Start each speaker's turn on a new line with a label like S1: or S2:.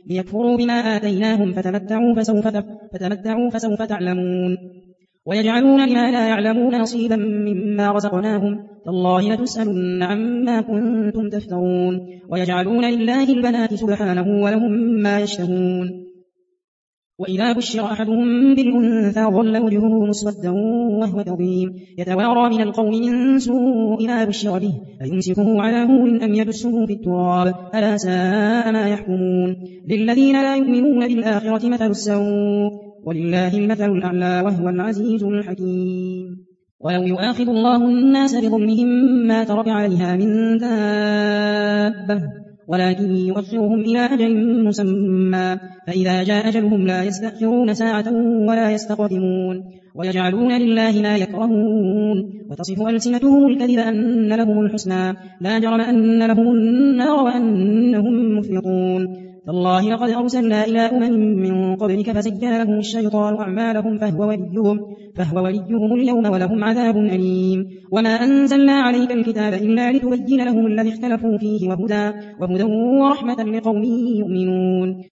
S1: ليكفروا بما آتيناهم فتمتعوا فسوف تعلمون ويجعلون لما لا يعلمون نصيبا مما رزقناهم تالله لتسألن عما كنتم تفترون ويجعلون لله البنات سبحانه ولهم ما يشتهون وإذا بشر أحدهم بالأنثى ظل وجهه مسودا وهو كظيم يتوارى من القوم من سوء ما بشر به أيمسكه على هون أم يدسه في التراب ألا ساء ما يحكمون للذين لا يؤمنون بالآخرة مثل السوء ولله المثل الأعلى وهو العزيز الحكيم ولو يؤاخذ الله الناس بظلمهم ما ترك عليها من دابة ولكن يؤخرهم إلى أجل مسمى فإذا جاء أجلهم لا يستأخرون ساعة ولا يستقدمون ويجعلون لله ما يكرهون وتصف ألسنتهم الكذب أن لهم الحسنى لا جرم أن لهم النار وأنهم مفرطون تالله لقد أرسلنا إلى من قبلك فزين لهم الشيطان أعمالهم فهو وليهم اليوم ولهم عذاب أليم وما أنزلنا عليك الكتاب إلا لتبين لهم الذي اختلفوا فيه وهدى ورحمة لقوم يؤمنون